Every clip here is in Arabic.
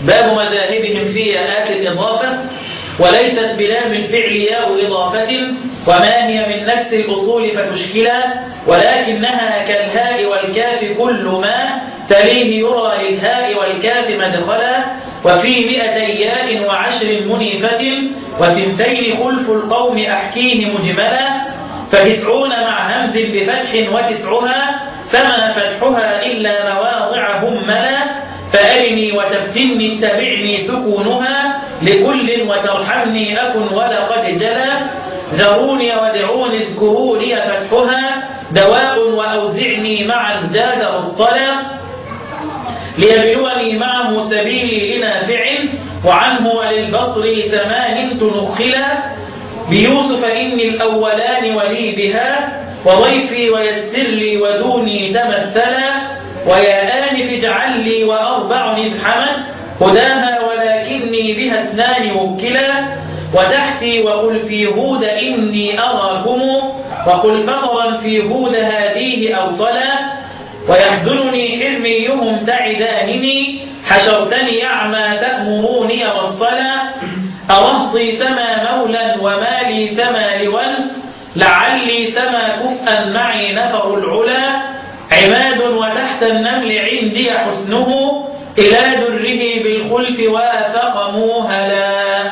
باب مذاهبهم في ياءات الإضافة. وليست بلام الفعل ياء إضافة وما هي من نفس الأصول فتشكلا، ولكنها كالهاء والكاف كل ما تليه يرى للهاء والكاف مدخلا. وفي 200 ياء و10 منيفة وثنتين خلف القوم أحكيه مجملا. ف90 مع همز بفتح وتسعها فما فتحها إلا مواضع هملا. فأرني وتفتني اتبعني سكونها لكل وترحمني أكن ولقد جلا. ذروني ودعوني اذكروا لي فتحها دواء وأوزعني معا جاد الطلا. ليبلوني معه سبيلي لنافع وعنه وللبصر 8 تنخلا. بيوسف إني الأولان ولي بها وضيفي ويسر لي ودوني تمثلا. ويا آنف اجعل لي وأربع إذ حمد هداها ولكني بها 2 وكلا. وتحتي وقل في هود إني أراكم وقل فطرا في هود هذه أوصلا. ويحزنني حرميهم تعدانني حشرتني أعمى تأمروني والصلا. أرهطي ثما مولا ومالي ثما لول لعلي ثما كفءا معي نفر العلا. عماد وتحت النمل عندي حسنه إلى دره بالخلف وافق موهلا.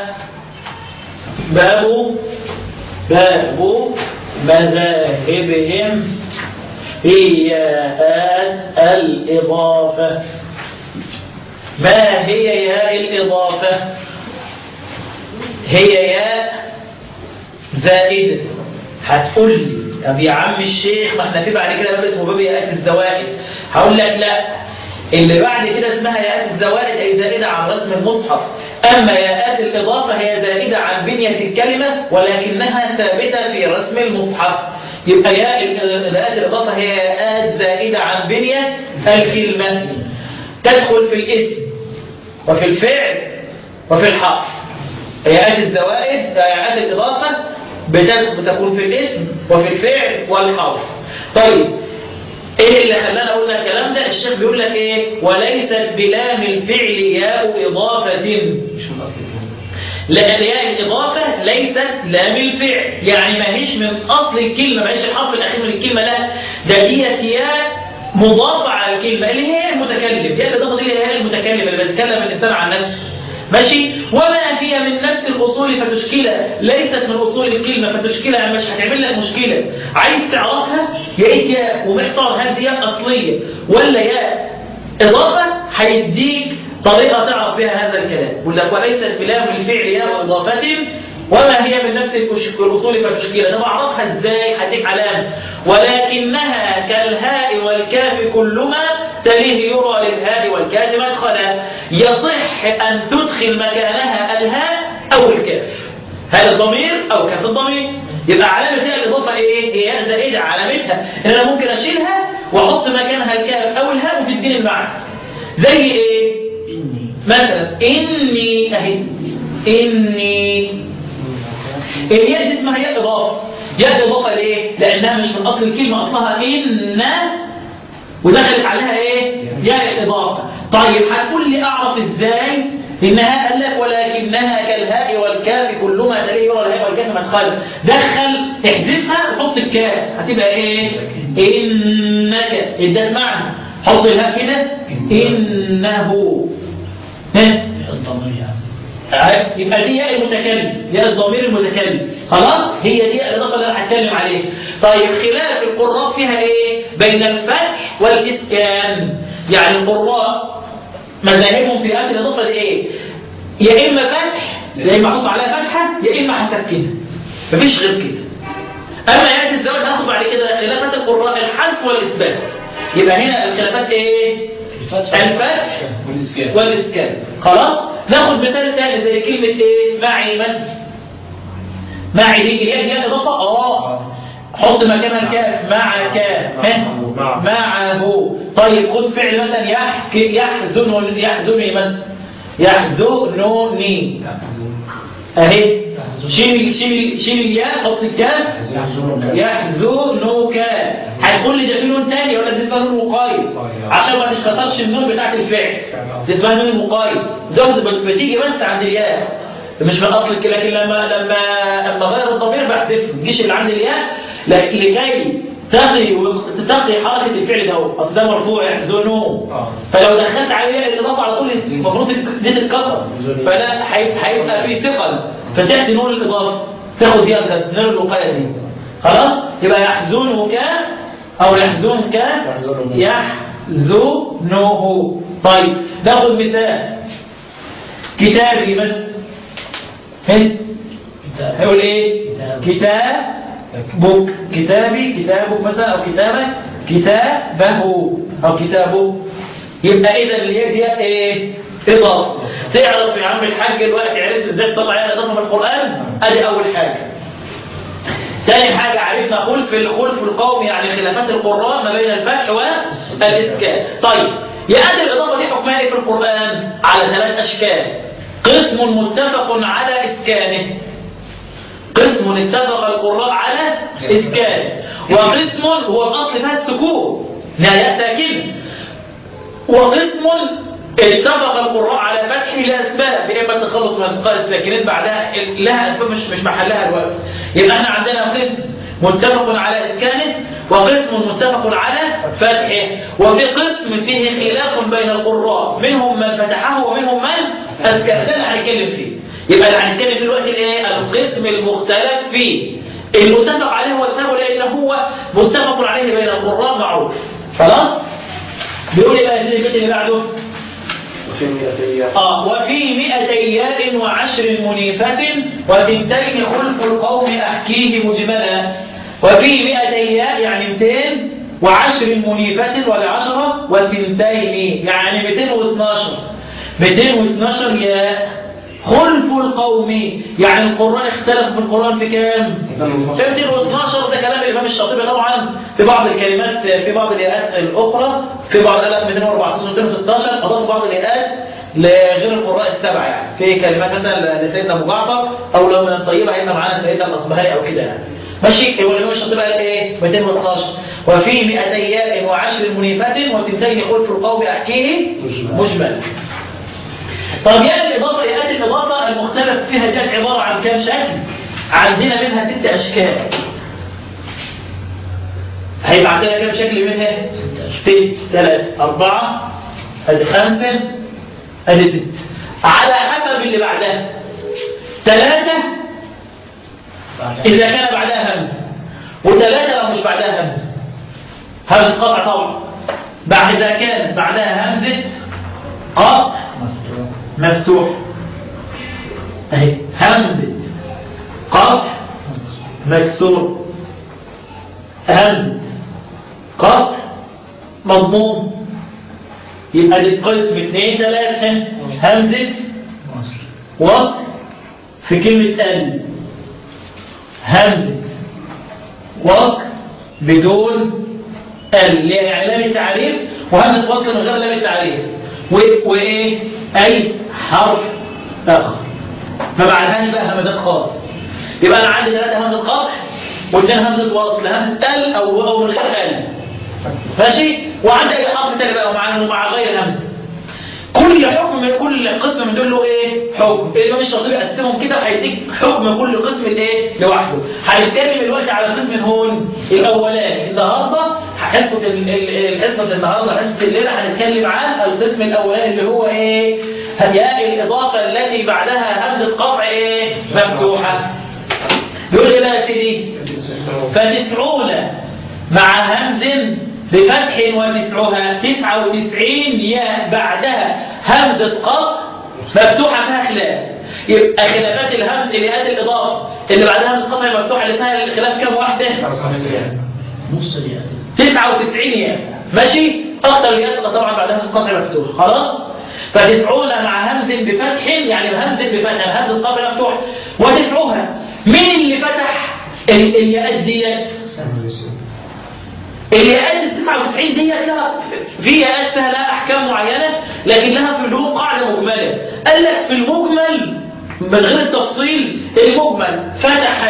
باب مذاهبهم في ياءات الإضافة. ما هي ياء الإضافة؟ هي ياء زائدة. هتقول لي طب يا عم الشيخ ما احنا في بعد كده باب اسمه باب ياءات الزوائد. هقول لك لا، اللي بعد كده اسمها ياءات الزوائد أي زائدة عن رسم المصحف. أما ياءات الإضافة هي زائدة عن بنية الكلمة ولكنها ثابتة في رسم المصحف. يبقى ياءات الإضافة هي ياءات زائدة عن بنية الكلمة، تدخل في الاسم وفي الفعل وفي الحرف. ياءات الزوائد ياءات الإضافة بتكون في الاسم وفي الفعل والحرف. طيب ايه اللي خلانا قلنا الكلام ده؟ الشيخ بيقول لك ايه؟ وليست بلام الفعل ياء إضافة. مش من أصل الكلمة. لا، ياء الإضافة ليست لام الفعل، يعني ما هيش من أصل الكلمة، ما هيش الحرف الأخير من الكلمة، لا ده ديت ياء مضافة على الكلمة اللي هي المتكلم. ياء الإضافة دي هي المتكلم اللي بيتكلم الإنسان عن نفسه. ماشي. وما هي من نفس الأصول فتشكلها، ليست من أصول الكلمة فتشكلها، يعني مش هتعمل لك مشكلة. عايز تعرفها يا إيه ياء ومحتار هل دي ياء أصلية ولا ياء إضافة، هيديك طريقة تعرف فيها هذا الكلام. يقول لك وليست بلام الفعل ياء إضافة وما هي من نفس الأصول فتشكلها. ده بعرفها إزاي؟ هديك علامة. ولكنها كالهاء والكاف كلما تليه يرى للهاء والكاف مدخلا. يصح أن تدخل مكانها الهاء أو الكاف، هذا الضمير أو كاف الضمير. يبقى علامة هي الإضافة إيه؟ هي زائدة. علامتها إن أنا ممكن أشيلها وأحط مكانها الكاف أو الهاء وتديني المعنى. زي إيه؟ مثلا إني أهي، إني الياء دي اسمها ياء إضافة. ياء إضافة ليه؟ لأنها مش من أصل الكلمة، أصلها إن ودخلت عليها إيه؟ ياء إضافة. طيب هتقول لي أعرف إزاي إنها؟ قال لك ولكنها كالهاء والكاف كلما تليه يرى الهاء والكاف مدخلا. دخل احذفها وحط الكاف هتبقى إيه؟ إنك. إدت معنى. حط الهاء كده إنه. يبقى دي ياء المتكلم، ياء الضمير المتكلم. خلاص، هي دي الإضافة اللي أنا هتكلم عليها. طيب خلاف القراء فيها إيه؟ بين الفتح والإسكان. يعني القراء مذاهبهم في هذه الإضافة دي إيه؟ يا إما فتح يا إما أحط عليها فتحة يا إما هسكنها، مفيش غير كده. أما يأتي الزواج هناخد بعد كده خلافات القراء الحذف والإثبات. يبقى هنا الخلافات إيه؟ الفتح والإسكان. خلاص، ناخد مثال ثاني زي كلمة إيه؟ معي مثلا. معي دي الياء دي إضافة. حط مكانها الكاف. معك. معه. طيب خد فعل مثلا يحزنني مثلا. يحزنني اهي. شيل الياء، حط الكاف. يحزنك. هتقول لي ده في نون تاني ولا دي اسمها نون وقاية عشان ما تتخطرش النون بتاعت الفعل. دي اسمها نون المقايد، بتيجي بس عند الياء مش من اصل، لكن لما غير الضمير بحذف تجيش اللي عند الياء لكي تقي حركه الفعل ده، اصل ده مرفوع يحزنون، فلو دخلت عليه الاضافه على طول المفروض دي تتكسر، فلا هيبقى في ثقل، فتاتي نون الاضافه تاخد زياده نون الوقايه دي. خلاص يبقى يحزنك او يحزنك يحزنه. طيب ناخد مثال كتابي مثلا، هيقول ايه؟ كتابك، كتابي، كتابك مثلا، او كتابك، كتابه او كتابه. يبقى اذا اللي هي ايه؟ اضافه. تعرف يا عم الحاج دلوقتي عرفت ازاي تطلع عليها اضافه من القران؟ ادي اول حاجه. ثاني حاجه عرفنا خلف القوم، يعني خلافات القراء ما بين الفتح والاسكان. طيب يأتي الاضافه دي حكمها ايه في القران؟ على 3 اشكال. قسم متفق على اسكانه، قسم اتفق القراء على اسكانه، وقسم هو الاصل فيها السكون لا ياء ساكنه، وقسم اتفق القراء على فتحه لاسباب، اما التخلص من الثقال الساكنين بعدها لها اسباب مش محلها الوقت. يبقى احنا عندنا قسم متفق على اسكانه، وقسم متفق على فتحه، وفي قسم فيه خلاف بين القراء، منهم من فتحه ومنهم من اسكنه. ده اللي هنتكلم فيه. يبقى اللي هنتكلم فيه دلوقتي الايه؟ القسم المختلف فيه. المتفق عليه هو السبب، لان هو متفق عليه بين القراء معروف. خلاص؟ بيقول لي بقى البيت اللي بعده وفي 200 ياء و10 منيفة وثنتين خلف القوم أحكيه مجملا. وفي 200 ياء يعني 200 و10 منيفة ولا 10 وثنتين يعني 212. 212 ياء خلف القوم، يعني القراء اختلفوا في القرآن في كام؟ في 212. ده كلام الإمام الشاطبي طبعا في بعض الكلمات، في بعض الياءات الأخرى، في بعض الآيات 214 و 216 أضافوا بعض الياءات لغير القراء السبعة، يعني في كلمات مثلا لسيدنا أبو جعفر، أو لو من الطيبة هيبقى معانا سيدنا الأصبهاني أو كده يعني. ماشي. هو الإمام الشاطبي قال إيه؟ 212. وفي 200 ياء و10 منيفة وثنتين خلف القوم أحكيه مجمل. طب يأتي الإضافة المختلف فيها دي عبارة عن كام شكل؟ عندنا منها 6 أشكال. هيبقى عندنا كام شكل منها؟ 6 3 4 ادي 5 ادي 6 على حسب اللي بعدها. 3 إذا كان بعدها همزة، و3 لو مش بعدها همزة. همزة قطع طبعا. إذا كانت بعدها همزة قطع مفتوح، اهي همزة قطع مكسور، همزة قطع مضموم. يبقى دي قسم 2 3 همزة وصل في كلمة ال، همزة وصل بدون ال يعني لام التعريف، وهمزة وصل من غير لام التعريف، وايه اي حرف اخر فبعدهاش بقى همزات خالص. يبقى انا عندي 3 همزة قطع و2 همزة وصل، همزة ال او من غير ال، ماشي. وعندي اي حرف تاني بقى مع غير همزة. كل حكم من كل قسم من دول له ايه؟ حكم. الامام الشاطبي قسمهم كده، هيديك حكم كل قسم الايه؟ لوحده. هنتكلم دلوقتي على القسم هون الاولاني. النهارده حصه النهارده حصه الليله هنتكلم عن القسم الاولاني اللي هو ايه؟ ياء الاضافه التي بعدها همزه قطع ايه؟ مفتوحه. يقول لي بقى يا سيدي ف90 مع همز بفتح وتسعها 99 ياء بعدها همزة قطع مفتوحة فيها خلاف. يبقى خلافات الهمز اللي قد الإضافة اللي بعدها همزة قطع مفتوحة اللي فيها الخلاف كام واحدة؟ نص ياء 99 ياء، ماشي. أكتر الياء طبعا بعدها همزة قطع مفتوحة. خلاص. ف90 مع همز بفتح يعني همز بفتح همزة قطع مفتوحة وتسعها. مين اللي فتح الياءات ديت؟ الياءات 99 دي لها في ياءات فيها لها احكام معينه، لكن لها في اللغه قاعده مجمله. قال لك في المجمل من غير التفصيل، المجمل فتح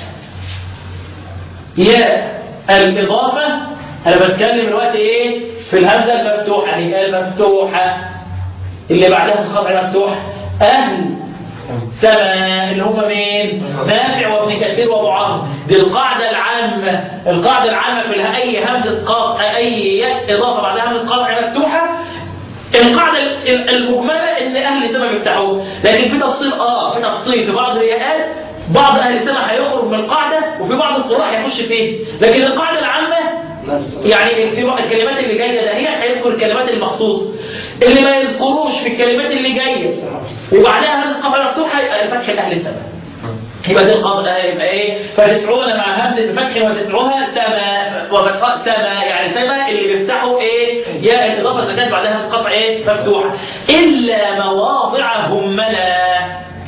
ياء الاضافه. انا بتكلم دلوقتي ايه؟ في الهمزه المفتوحه، هي المفتوحه اللي بعدها الخطأ مفتوح أهل سما اللي هم مين؟ نافع وابن كثير وابو عمرو. دي القاعدة العامة. القاعدة العامة في أي همزة قاطع أي إضافة بعدها همزة قاطع مفتوحة. القاعدة المجملة إن أهل سما بيفتحوه، لكن في تفصيل في تفصيل في بعض الرياءات بعض أهل سما هيخرج من القاعدة وفي بعض القراء هيخش فيه، لكن القاعدة العامة يعني في الكلمات اللي جاية ده هي هيذكر الكلمات المخصوص، اللي ما يذكروش في الكلمات اللي جاية وبعدها همزة قاطع مفتوحة فتح الأهل سما. يبقى دي القاعدة يبقى ايه؟ فتسعون مع همزة فتح وتسعوها سما وفتحاء سما، يعني سما اللي بيفتحوا ايه؟ يا الإضافة اللي كانت بعدها همزة قطع ايه؟ مفتوحة. إلا مواضع هملا.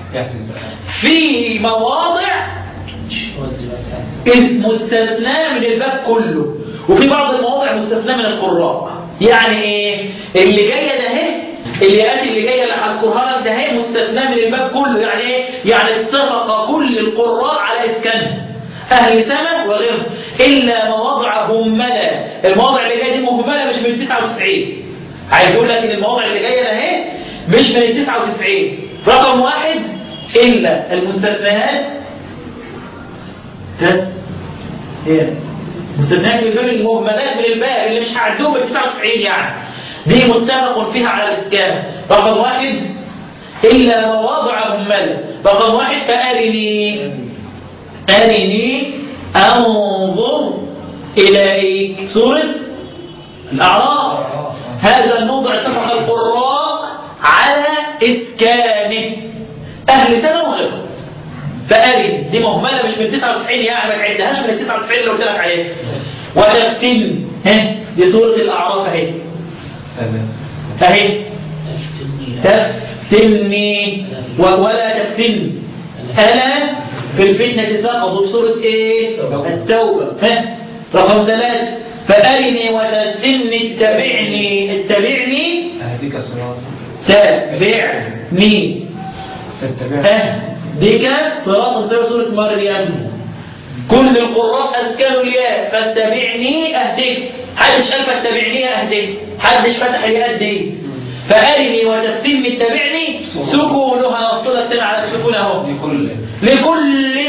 في مواضع مستثنى من الباب كله، وفي بعض المواضع مستثنى من القراء. يعني ايه؟ اللي جايه ده اهي، الياءات اللي جايه اللي هذكرها لك ده اهي مستثنى من الباب كله. يعني ايه؟ يعني اتفق كل القراء على اسكانها اهل سما وغيرهم الا مواضع هملا. المواضع اللي جايه دي مهمله مش من 99. عايز اقول لك ان المواضع اللي جايه ده اهي مش من 99. رقم واحد الا المستثنيات هي مستثنيات من الباب، المهملات من الباب اللي مش هعدهم ب 99 يعني دي متفق فيها على الاسكان. رقم واحد الا مواضع همله. رقم واحد فارني انظر اليك سوره الاعراف. هذا الموضع اتفق القراء على اسكانه اهل سنه وغيرهم. فارني دي مهمله مش من 99 يعني ما تعدهاش من 99 اللي قلت لك عليه. وتفتن دي سوره الاعراف اهي تفتني ولا تفتن أنا في الفتنة سقط. في سورة إيه؟ التوبة. رقم 3 فأرني وتفتني اتبعني أهديك صراط تابعني أهديك صراط في سورة مريم. كل القراء أسكنوا الياء فاتبعني أهديك. حدش قال فاتبعني أهديك، حدش فتح الياء دي. فأرني وتفتني اتبعني سكونها مفصولة على سكونها لكل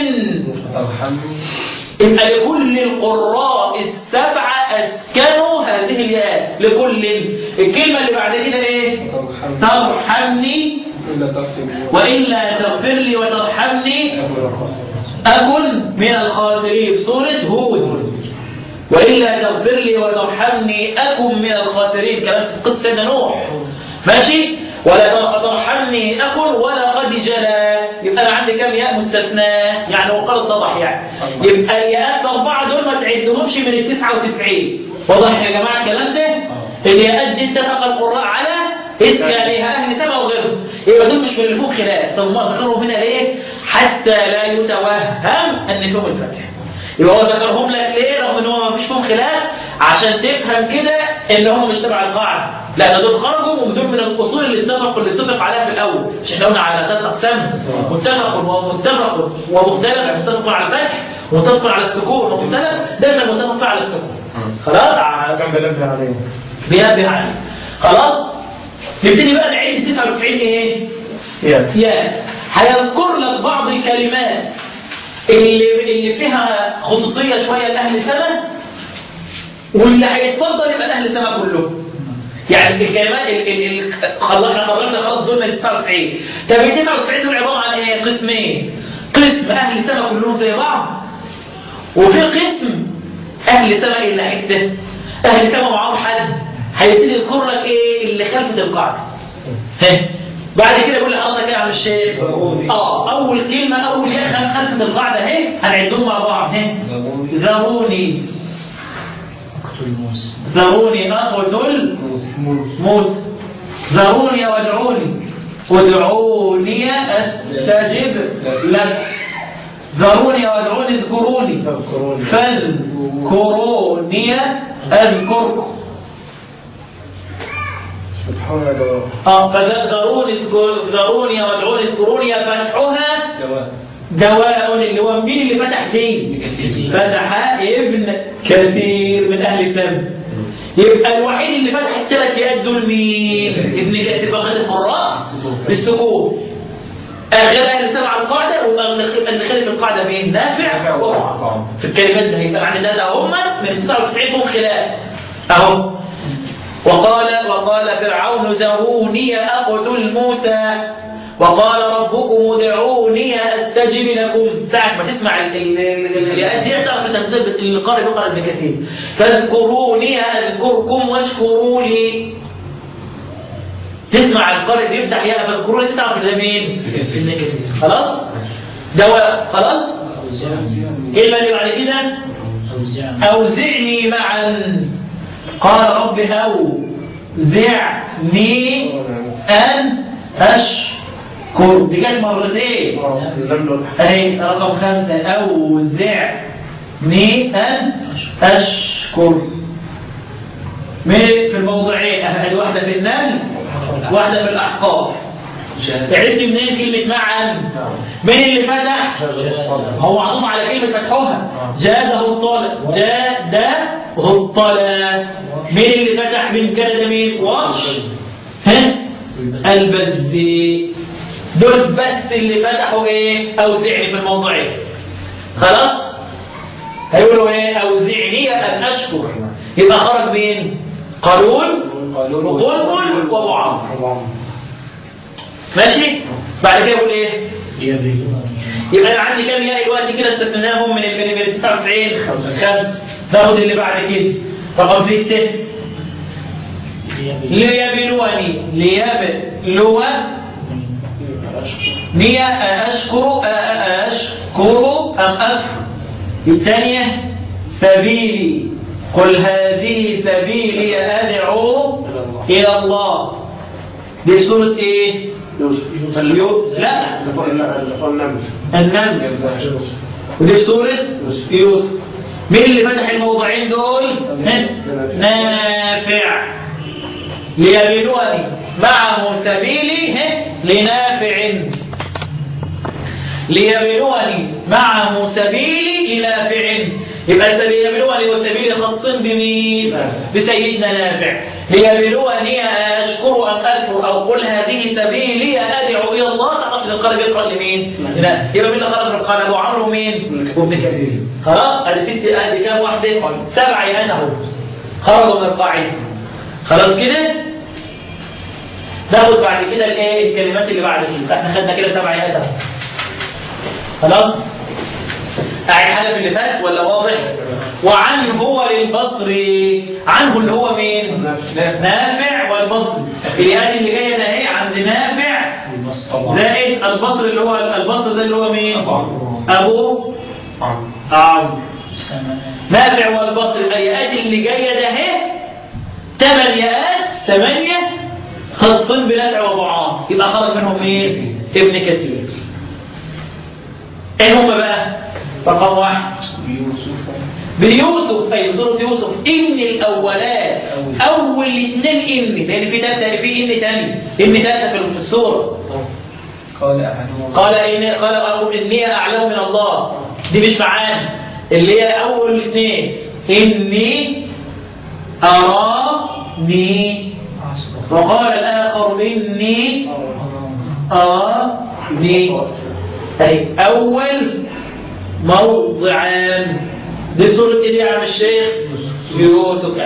يبقى لكل القراء السبعة أسكنوا هذه الياء. لكل الكلمة اللي بعد كده إيه؟ ترحمني وإلا تغفر لي وترحمني أكن من الخاسرين في سورة هود. وإلا تغفر لي وترحمني أكن من الخاسرين كمان في قصة سيدنا نوح. ماشي؟ ولا ترحمني أكن ولا قد جلا. يبقى أنا عندي كم ياء مستثنى يعني وقد اتضح يعني. يبقى الياءات الأربعة دول ما تعدهمش من 99. واضح يا جماعة الكلام ده؟ الياءات دي اتفق القراء على اسكانها أهل سما وغيرهم. يبقى دول مش من اللي فيهم خلاف. طب ما ذكرهم هنا ليه؟ حتى لا يتوهم أن فيهم الفتح. يبقى هو ذكرهم لك ليه رغم ان هو ما فيش فيهم خلاف؟ عشان تفهم كده ان هم مش تبع القاعده، لان دول خرجوا ودول من الاصول اللي اتفق عليها في الاول. مش احنا قلنا على 3 اقسام: متفق ومختلف. متفق على الفتح ومتفق على السكون ومختلف. دايما متفق على السكون. خلاص كم بنبه عليه بينبه عليه. خلاص نبتدي بقى نعيد 99 ايه؟ يا هيذكر لك بعض الكلمات اللي فيها خصوصية شوية لأهل سما، واللي هيتفضل يبقى أهل سما كلهم. يعني الكلمات احنا قررنا خلاص دول من 99. طب ال 99 دول عبارة عن ايه؟ قسمين: قسم أهل سما كلهم زي بعض، وفي قسم أهل سما إلا حتة. أهل سما معاهم حد هيبتدي يذكر لك ايه اللي خلفت القاعدة. بعد كده يقول لحضرتك ايه يا عم الشيخ؟ اول كلمه اول ياء خلفت القاعده اهي هنعدهم مع بعض. ذروني اقتل موسى. ذروني وادعوني استجب لك. ذروني وادعوني اذكروني فاذكروني اذكركم. فذروني وادعوني اذكروني فتحها دواء. اللي هو مين اللي فتح دي؟ فتح ابن كثير من اهل سما. يبقى الوحيد اللي فتح الثلاث ياءات دول مين؟ ابن كثير بقى خالف مرات بالسكون. غير اهل سبع القاعده واللي خالف القاعده مين؟ نافع ووقع. في الكلمات ده يبقى عندنا ده هم من 99 هم خلاف اهو. وقال فرعون ذروني اقتل موسى وقال ربكم ادعوني استجب لكم. ساعة ما تسمع الآيات دي تعرف تنزل القارئ بقرأ ابن كثير. فاذكروني اذكركم واشكروا لي. تسمع القارئ بيفتح يا فاذكروني تعرف ده مين؟ ابن كثير. خلاص؟ خلاص؟ كلمة اللي بعد كده أوزعني معا. قال رب أوزعني أن أشكر. دي كانت مرتين اهي. رقم 5 أوزعني أن أشكر. في الموضعين أهل واحدة في النمل واحدة في الأحقاف. عرفت منين كلمة معا؟ مين اللي فتح؟ هو عطوف على كلمة فتحوها. جاده الطالب جاده الطلب. مين اللي فتح من كندا مين؟ وش البذي. دول بس اللي فتحوا ايه؟ اوزعني في الموضوعين. خلاص؟ هيقولوا ايه؟ اوزعني ان اشكر. يبقى خرج مين؟ قالون وقلقل ومعاذ. ماشي؟ بعد كده يقول ايه؟ يبقى انا عندي كام ياء دلوقتي كده استثناهم من 99 5. ناخد اللي بعد كده رقم 6 ليبلوني أشكر أم أكفر. الثانية سبيلي قل هذه سبيلي أدعو إلى الله. دي سورة إيه؟ لا النمل. ودي سورة يوسف. مين اللي فتح الموضعين دول؟ نافع. ليبلوني معه سبيلي لنافع. ليبلوني معه سبيلي لنافع. يبقى ليبلوني وسبيلي خاصين بمين؟ بسيدنا نافع. ليبلوني أشكر أم أكفر أو قل هذه سبيلي أدعو إلى الله. تعرف القلب يقرأ لمين؟ يبقى مين اللي خرج من القلب؟ أبو عمرو مين؟ ابن كثير. خلاص؟ أدي 6 أدي كام واحدة؟ 7 يانهم خرجوا من القاعدة. خلاص كده؟ ناخد بعد كده الايه؟ الكلمات اللي بعد كده. احنا خدنا كده 7 يانهم. خلاص؟ أعيد حاجة في اللي فات ولا واضح؟ وعنه هو للبصري. عنه اللي هو مين؟ نافع والبصري. الآيات اللي جاية ده اهي عند نافع زائد البصري اللي هو البصري ده اللي هو مين؟ أبو عمرو. نافع والبصري. الآيات اللي جاية ده اهي 8 آيات 8 خاصين بنافع وأبو عمرو. يبقى خرج منهم مين؟ ابن كثير. ايه هم بقى؟ رقم 1 بيوسف. أي سورة يوسف. إن الأولات أول 2 إن. لأن في 3 في إن تاني. إن 3 في السورة. قال إني أعلم من الله. دي مش معانا. اللي هي أول 2 إني أراني. وقال الآخر إني أراني. أي أول موضعان. دي سورة إيه يا عم الشيخ؟ يوسف.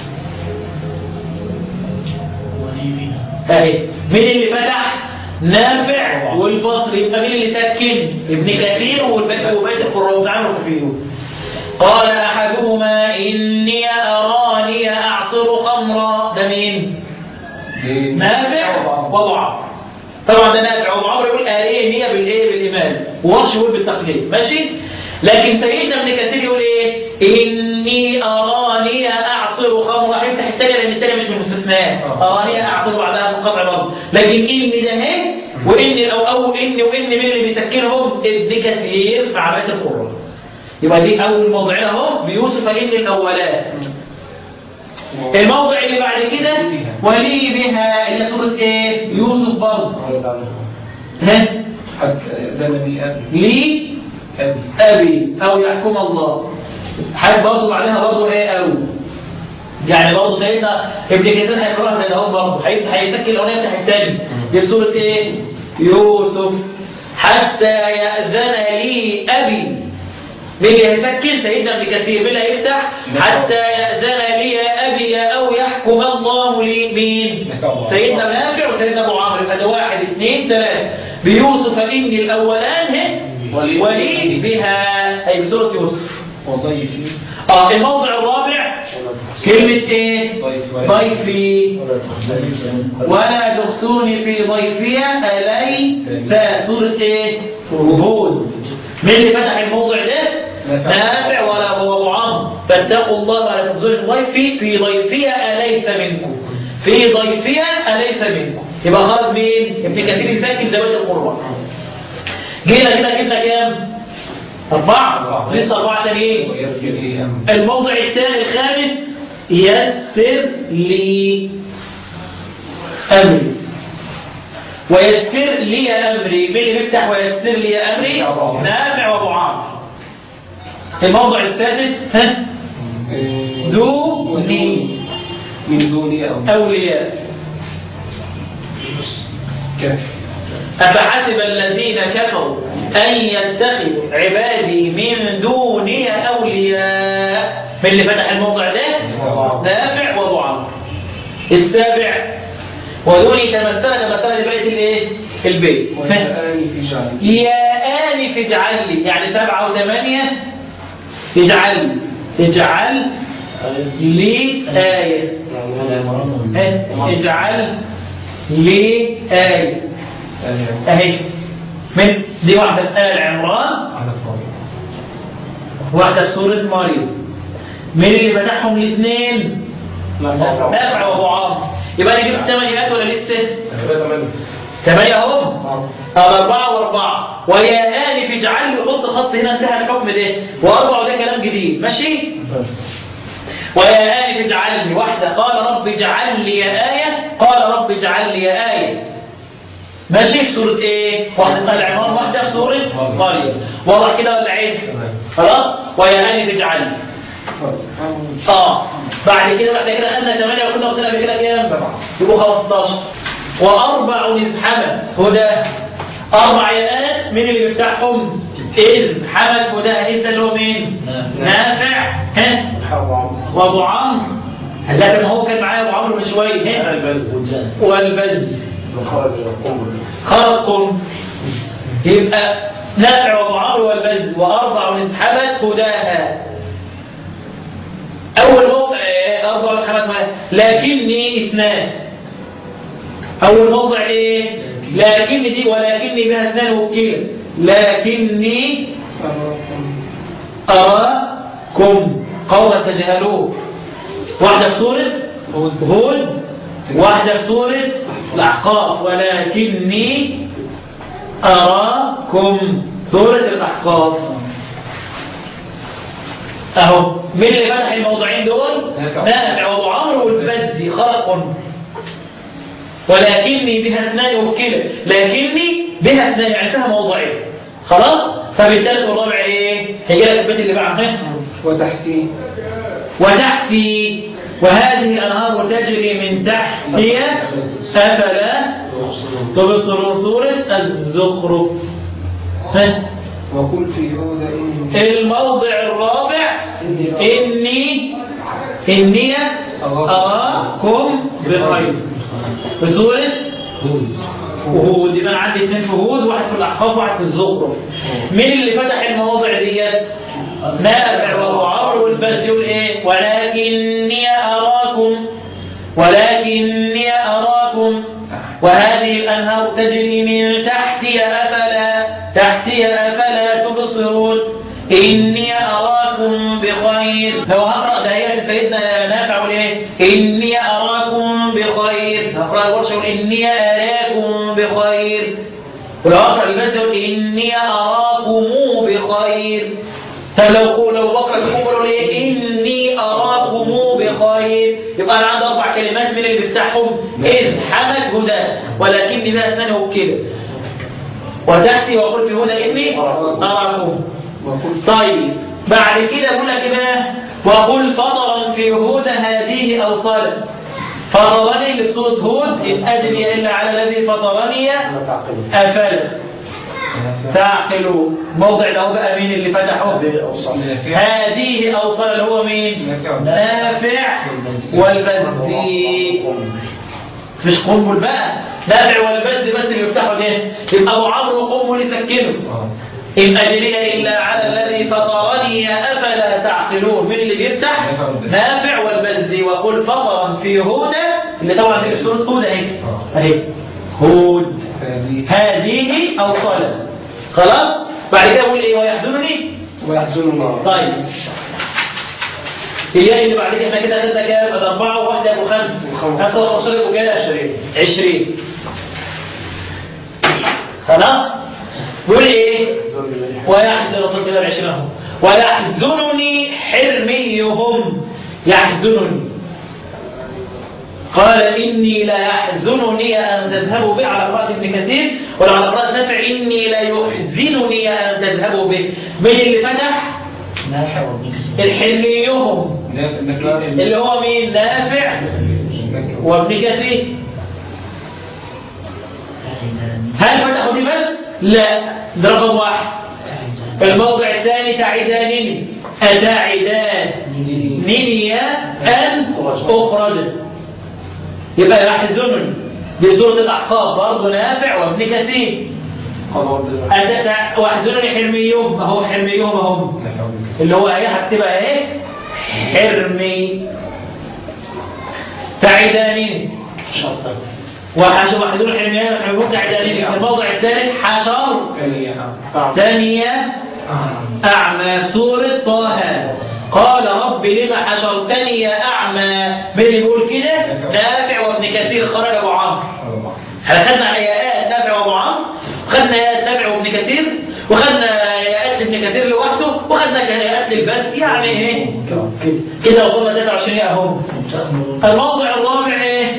أهي. مين اللي فتح؟ نافع والبصري. يبقى مين اللي سكن؟ ابن كثير وبيت القراء وتعامل كثيرون. قال أحدهما إني أراني أعصر خمرا. ده مين؟ نافع وأبو عمرو. طبعا ده نافع وأبو عمرو يقول آلية هي بالإيه؟ بالإيمان. وورش يقول بالتقليد. ماشي؟ لكن سيدنا ابن كثير يقول ايه؟ اني اراني اعصر خمرا. هيفتح الثانيه لان الثانيه مش من المستثناات. اراني اعصر بعدها في القطع برضه. لكن اني ده اهي واني او اني واني مين اللي بيسكنهم؟ ابن كثير مع بقيه القراء. يبقى دي اول موضعين اهو بيوسف. ان الاولات. الموضع اللي بعد كده ولي بها اللي سوره ايه؟ يوسف برضه. ده نبي لي أبي أو يحكم الله. حاجة برضو بعدها برضو إيه أو يعني برضه سيدنا ابن كثير هيقراها زي ده برضه هيسكن الاولاني يفتح الثاني. دي سوره ايه؟ يوسف. حتى يأذن لي ابي. مين هيسكن؟ سيدنا ابن كثير. مين هيفتح؟ حتى يأذن لي ابي او يحكم الله لي. مين؟ سيدنا نافع وسيدنا ابو عمرو. يبقى ده 1 2 3. بيوسف اني الاولان ولي بها. اي بسوره يوسف. وضيفي. الموضع الرابع كلمة ايه؟ ضيفي. ولا تخسوني في ضيفي أليس. سورة ايه؟ هود. مين اللي فتح الموضع ده؟ نافع ولا أبو عمرو. فاتقوا الله ولا تخسوني في ضيفي. في ضيفي أليس منكم. في ضيفي أليس منكم. يبقى خرج مين؟ ابن كثير ساكن ده بيت القرآن. جينا كده جبنا كام؟ 4. لسه 4 تانيين. الموضع الثاني الخامس يسر لي أمري. ويسر لي أمري. مين اللي بيفتح ويسر لي أمري؟ نافع وأبو عمرو. الموضع السادس دوني. من دوني أولياء. أفحسب الذين كفروا أن يتخذوا عبادي من دوني أولياء. من اللي فتح الموضع ده؟ نافع وأبو عمرو. السابع ودوني تمثل لبيت الايه؟ البيت. يا آنف اجعل لي. يعني 7 و8 اجعل لي آية. اجعل لي آية. اهي من دي واحدة في آل عمران، واحدة في سورة مريم. مين اللي فتحهم الاثنين؟ نافع وابو عمرو. يبقى انا جبت 8 آيات ولا لسه؟ 8 اهم. 4 و4. ويا آنف اجعل لي. حط خط هنا انتهى الحكم ده. و4 ده كلام جديد ماشي؟ ويا آنف اجعل لي. واحدة قال رب اجعل لي آية. قال رب اجعل لي آية. ماشي في سورة ايه؟ واحدة في آل عمران، واحدة في سورة مريم. واضح كده ولا عيد؟ خلاص؟ ويا آنف اجعل لي. بعد كده خدنا 8 وكنا واخدين قبل كده كام؟ 7. يبقوا 15. وأربع نزحمة هدى. 4 آيات. مين اللي بيفتحهم؟ إذ حمد هدى. إذ اللي هو مين؟ نافع وأبو عمرو. لكن هو كان معايا أبو عمرو من شوية. والبز خرقكم. يبقى نافع وأبو عمرو والبز. وأربع نزحمة هداها. أول موضع 4 نزحمة لكني 2. أول موضع إيه؟ لكني دي ولكني بها 2 وكيل. لكني أراكم قوما تجهلون. واحدة في سورة هود، واحدة في سورة الأحقاف. ولكني أراكم سورة الأحقاف. أهو مين اللي فتح الموضوعين دول؟ نافع وأبو عمرو والبزي. خلق. ولكني بها 2 وكيل. لكني بها 2 يعني فيها موضعين. خلاص؟ فبالثالث والرابع ايه؟ هيجي لك البيت اللي بعده. وتحتي وهذه الأنهار تجري من تحتي أفلا تبصرون. سورة الزخرف. وقل في هود الموضع الرابع إني أراكم بخير. في سورة هود. يبقى عندي 2 في هود، واحد في الأحقاف، واحد في الزخرف. مين اللي فتح المواضع ديت؟ نافع وأبو عمرو والبزي. يقول ايه؟ ولكني أراكم وهذه الأنهار تجري من تحتي أفلا تبصرون. إني أراكم بخير. لو هقرأ دايرة سيدنا نافع والايه؟ إني أراكم بخير. هقرأ الورش إني أراكم بخير. ولو هقرأ البزي يقول إني أراكم بخير. طب لو بقرأ تقول لي إني أراكم بخير. يبقى أنا عندي 4 كلمات. من اللي بيفتحهم؟ إذ حمد هدى. ولكني بها 2 وكيل. وتحتي وقل في هدى إني أراكم. طيب بعد كده أقول لك بقى وقل فطرا في هود هذه أوصالا. فطرني لصوت هود إن أجري إلا على الذي فطرني أفلا تعقلوا. موضع له بقى مين اللي فتحه؟ هذه أوصال اللي هو مين؟ نافع والبزي. مش قنبل بقى، نافع والبزي بس اللي يفتحوا ده. يبقى أبو عمرو قنبل يسكنه. إن أجري إلا على الذي فطرني أفلا تعقلون. مين اللي بيفتح؟ نافع والبزي. وقل فطرا في هود اللي طبعا في سورة هود أهي هود هذه أوصالا. خلاص؟ بعد كده أقول إيه؟ ويحزنني طيب الياء اللي بعد كده كده خدنا كام؟ 4 وواحدة أبو 5 15 يبقوا كده 20. خلاص؟ بيقول إيه؟ ويحزنني حرميهم. يحزنني قال إني لا يحزنني أن تذهبوا به على قراءة ابن كثير، وعلى قراءة نافع إني لا يحزنني أن تذهبوا به. من اللي فتح؟ نافع وابن كثير. الحرميهم اللي هو مين؟ نافع وابن كثير. هل فتحوا دي بس؟ لا، ده رقم 1. الموضع الثاني تعدانني أتعدانني أن أخرج. يبقى يحزنني دي سورة الأحقاف برضه نافع وابن كثير. واحزنني حرميهم أهو، حرميهم أهو اللي هو ايه هكتبها ايه؟ حرمي. تعدانني وحزنني حرميهم تعدانني. الموضع الثالث حشر ثانية أعمى سورة طه. قال رب لما حشرتني أعمى. من اللي بيقول كده؟ نافع وابن كثير. خرج أبو عمرو. احنا خدنا ياءات نافع وأبو عمرو، وخدنا ياءات نافع وابن كثير، وخدنا ياءات ابن كثير لوحده، وخدنا ياءات للبث. يعني ايه؟ كده وصلنا 23 اهو. الموضع الرابع ايه؟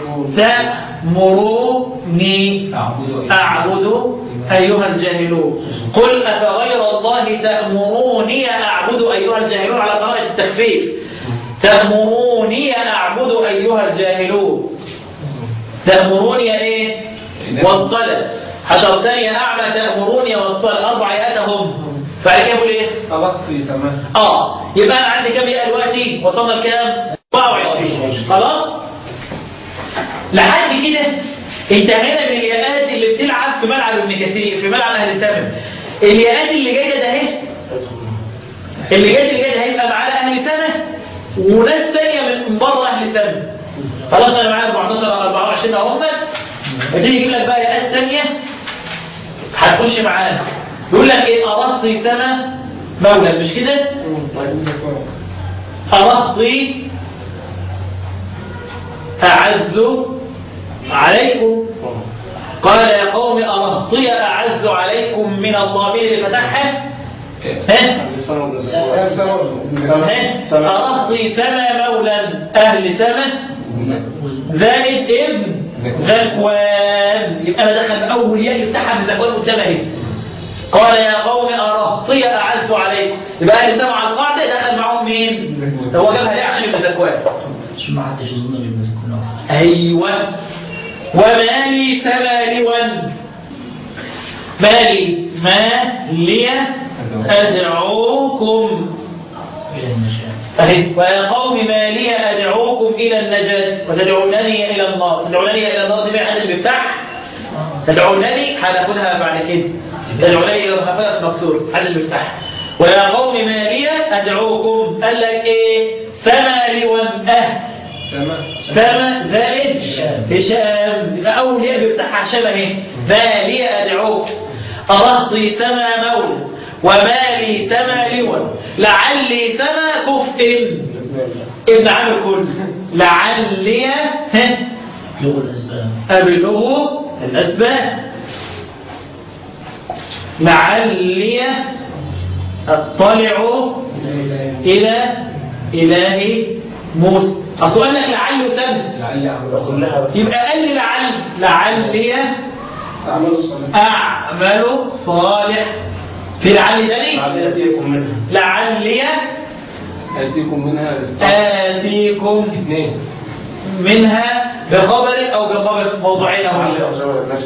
تأمروني أعبد أيها الجاهلون. قل أفغير الله تأمروني أعبد أيها الجاهلون على قراءة التخفيف. تأمروني أعبد أيها الجاهلون. تأمروني إيه؟ والصلاة. حشرتني أعمى تأمروني والصلاة. 4 آيات هم. فعلى كده بقول إيه؟ يبقى أنا عندي كم آية دلوقتي؟ وصلنا لكام؟ 24. خلاص؟ لحد كده انتهينا من الياءات اللي بتلعب في ملعب ابن كثير، في ملعب أهل الثمن. الياءات اللي جايه ده اهي، اللي جايه ده هيبقى معانا أهل سنة وناس ثانيه من بره أهل سنة. خلاص انا معايا 14 24 اهو. هتيجي يجيب لك بقى ياءات ثانيه هتخش معانا. يقول لك ايه؟ أرهطي سما مولى، مش كده؟ أرهطي أعز عليكم. قال يا قوم أرهطي أعز عليكم من الله. مين اللي فتحها؟ أرهطي سما مولى أهل سما زائد ابن ذكوان. يبقى أنا دخل أول ياء يفتحها من ذكوان قدامها اهي. قال يا قوم أرهطي أعز عليكم. يبقى أهل سما على القاعدة دخل معهم مين؟ هو جابها ليه؟ عشان ابن ذكوان. شو ما حدش يظن بابن ذكوان. أيوة. ومالي سمالوا. مالي ما لي أدعوكم إلى النجاة. ويا قوم ما لي أدعوكم إلى النجاة وتدعونني إلى النار. تدعونني إلى النار دي حدش بيفتح. تدعونني هناخدها بعد كده. تدعونني إلى النار في مكسور حدش بيفتح. ويا قوم ما لي أدعوكم. قال لك إيه؟ سمالوا سما زائد هشام. يبقى أول ياء بيفتحها هشام اهي. مالي أدعوك. أرهطي سما مولى ومالي سما لوا لعلي سما كفء. ابن عامر كله لعلي لغة الأسباب. أبلغ الأسباب. لعلي أطلع إلى إله موسى. أصل قال لك لعله سنة، يبقى قال لي لعلي أعمل صالح. في لعلي تاني؟ لعلي آتيكم منها آتيكم اثنين منها بخبر أو بخبر موضوعين أو لعلي أرجع إلى الناس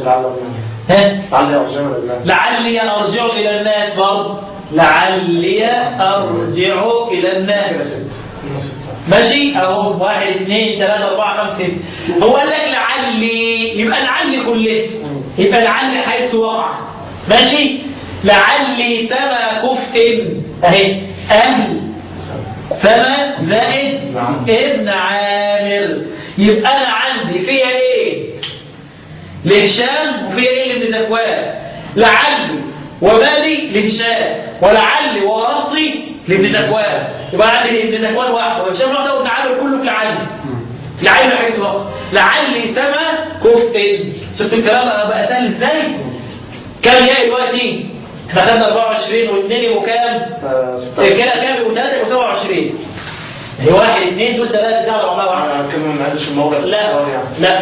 لعلي أرجع إلى الناس برضه لعلي أرجع إلى الناس ماشي أهو 1 2 3 4 5 6 هو قال لك لعلي يبقى لعلي كله يبقى لعلي حيث وقع ماشي لعلي سما كفء اهي أهل سما زائد ابن عامر يبقى أنا عندي فيها إيه لهشام وفيها إيه لابن ذكوان لعلي وبالي لهشام ولعلي ورصي لابن ذكوان يبقى عندي ابن ذكوان واحد وهشام واحد وابن عامر كله في لعلي لعلي حيث وقع لعلي سما كفء شفت الكلام بقى سهل ازاي كام يا دلوقتي احنا خدنا 24 و2 يبقوا كام كده كام يبقوا 3 يبقوا 27 هي 1 2 دول 3 دول على بعض كده ما نعدش الموضع لا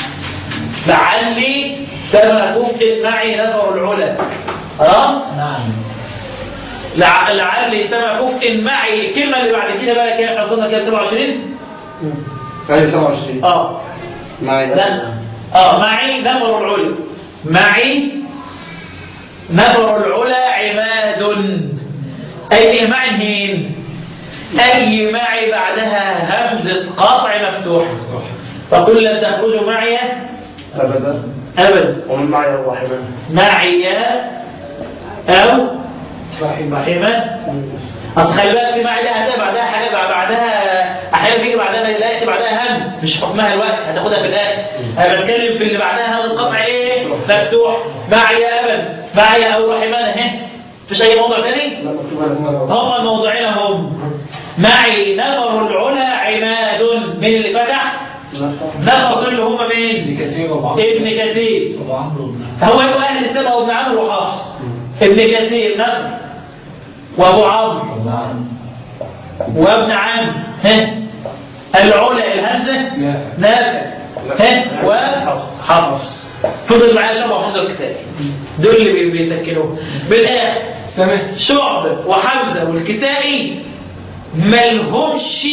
لعلي سما كفء معي نفر العلا نعم لعلي سما كفء معي الكلمه اللي بعد كده بقى كام حصلنا كام 27 اي 27 معي لا معي نفر العلا معي نفر العلا عماد أي معي هين أي معي بعدها همزة قطع مفتوحة فقل لن تخرجوا معي أبدا ومن معي الرحمن معي أو رحمن خلي بالك في معي ده هتلاقي بعدها حاجة بعدها أحيانا بيجي بعدها لا يأتي بعدها همز مش حكمها الوقت هتاخدها في الآخر أنا بتكلم في اللي بعدها همزة قطع إيه مفتوح معي أبدا معي أو رحمن اهي مفيش أي موضوع تاني هم الموضوعين هم معي نفر العلا عماد من اللي فتح نفر اللي هم مين ابن كثير هو يبقى أهل السبع وابن عمرو وحفص ابن كثير نفر وابو عمرو وابن عم العلا الهمزه نافع وحفص فضل معايا شعبة وحمزة والكتاب دول اللي بيسكنوه بالاخر شعبة وحمزة والكتابي ملهمش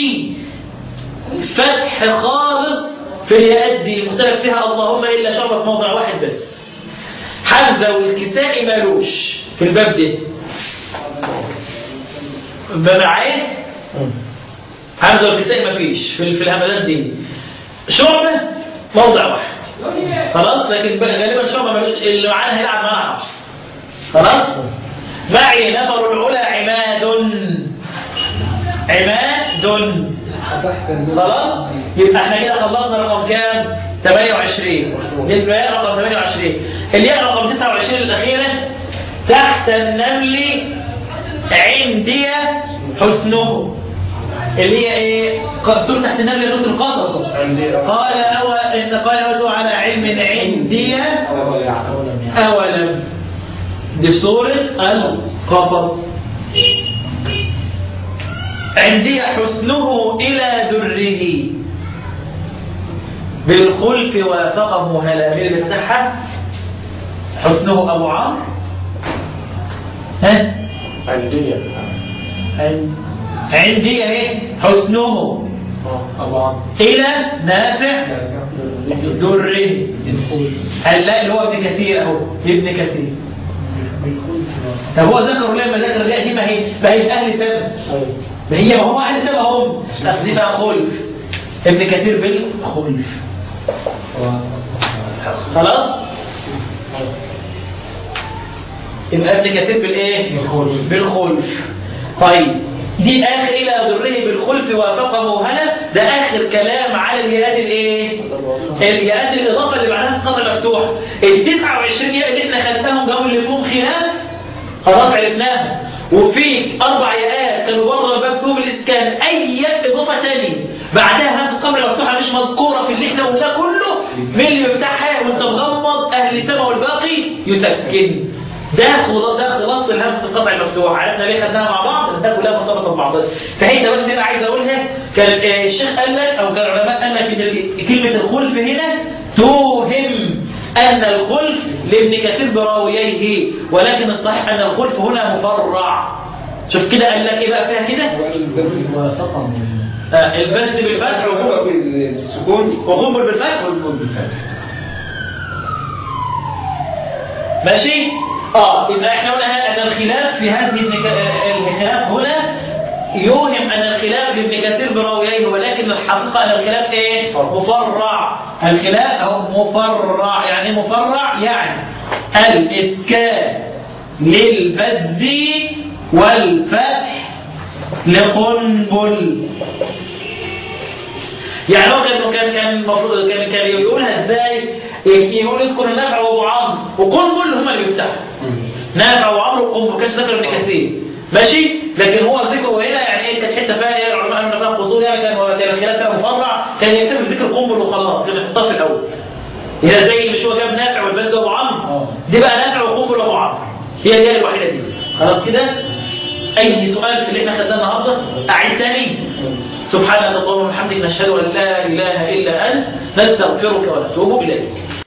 فتح خالص في الياءات دي مختلف فيها اللهم الا شعبة في موضع واحد بس حمزة والكسائي مالوش في الباب ده معايا حمزة والكسائي مفيش في الهمدان دي شعبة موضع واحد خلاص لكن غالبا شعبة مالوش اللي معانا هيلعب معانا حفص خلاص معي نفر العلا عماد خلاص يبقى احنا كده خلصنا رقم كام 28 الياء رقم 28 الياء رقم 29 الاخيره تحت النمل عندي حسنه اللي هي ايه سوره تحت النمل سوره القصص قال وزوا على علم عندي اولم دي في سوره القصص عندي حسنه إلى ذره بالخلف وافق مهلا من الصحة حسنه أبو عمرو عندي ايه حسنه أبو عمرو إلى نافع ذره هلا اللي هو ابن كثير أهو ابن كثير طب هو ذكر لما ذكر الرئة دي ما هي أهل سبب ما هو أهل سبب هم أخذ بقى خلف ابن كثير بالخلف خلاص يبقى ابن كثير بالايه بالخلف طيب دي اخر الى ذره بالخلف وافق موهنه ده اخر كلام على الياءات الايه الياءات الاضافه اللي بعدها سطر مفتوح ال 29 ياء اللي احنا خدناهم جو اللي فيهم خلاف خلاص عرفناهم وفي 4 ياءات كانوا بره باب فيهم الاسكان اي ياء اضافه ثانيه بعدها همزه قمر مفتوحه مش مذكوره في اللي احنا قلناه كله مين اللي يفتحها وانت مغمض اهل سما والباقي يسكن ده خلاص الهمزه القطع المفتوح عرفنا ليه خدناها مع بعض ده كلها مرتبطه ببعضها فهي بس انا عايز اقولها كان الشيخ قال لك او كان العلماء قال لك ان كلمه الخلف هنا توهم ان الخلف لابن كثير براوييه ولكن الصحيح ان الخلف هنا مفرع شوف كده قال لك ايه بقى فيها كده؟ البذل بالفتح بالسكون وقنبل بالفتح ماشي؟ يبقى احنا قلنا ان الخلاف في هذه الخلاف هنا يوهم ان الخلاف لابن كثير براويه، ولكن الحقيقه ان الخلاف ايه؟ مفرع. الخلاف او مفرع. يعني مفرع يعني الاسكان للبذل والفتح لقنبل. يعني هو كان المفروض كان يقولها ازاي؟ يقول اذكر النافع وابو عمرو وقنبل هما اللي بيفتحوا. نافع وعمرو وقنبل ما كانش ذكر ابن كثير ماشي، لكن هو ذكره هنا يعني ايه؟ كانت حته فيها ايه؟ العلماء قالوا فيها قصور، يعني كان الخلاف فيها مفرع، كان يكتفي بذكر قنبل وخلاص، كان يحطها في الاول. اذا زي مش هو جاب نافع والبذل وابو عمرو، دي بقى نافع وقنبل وابو عمرو، هي الوحيده دي. خلاص كده؟ اي سؤال في اللي احنا خدناه النهارده؟ اعيد تاني. سبحانك اللهم وبحمدك نشهد ان لا اله الا انت نستغفرك ونتوب اليك.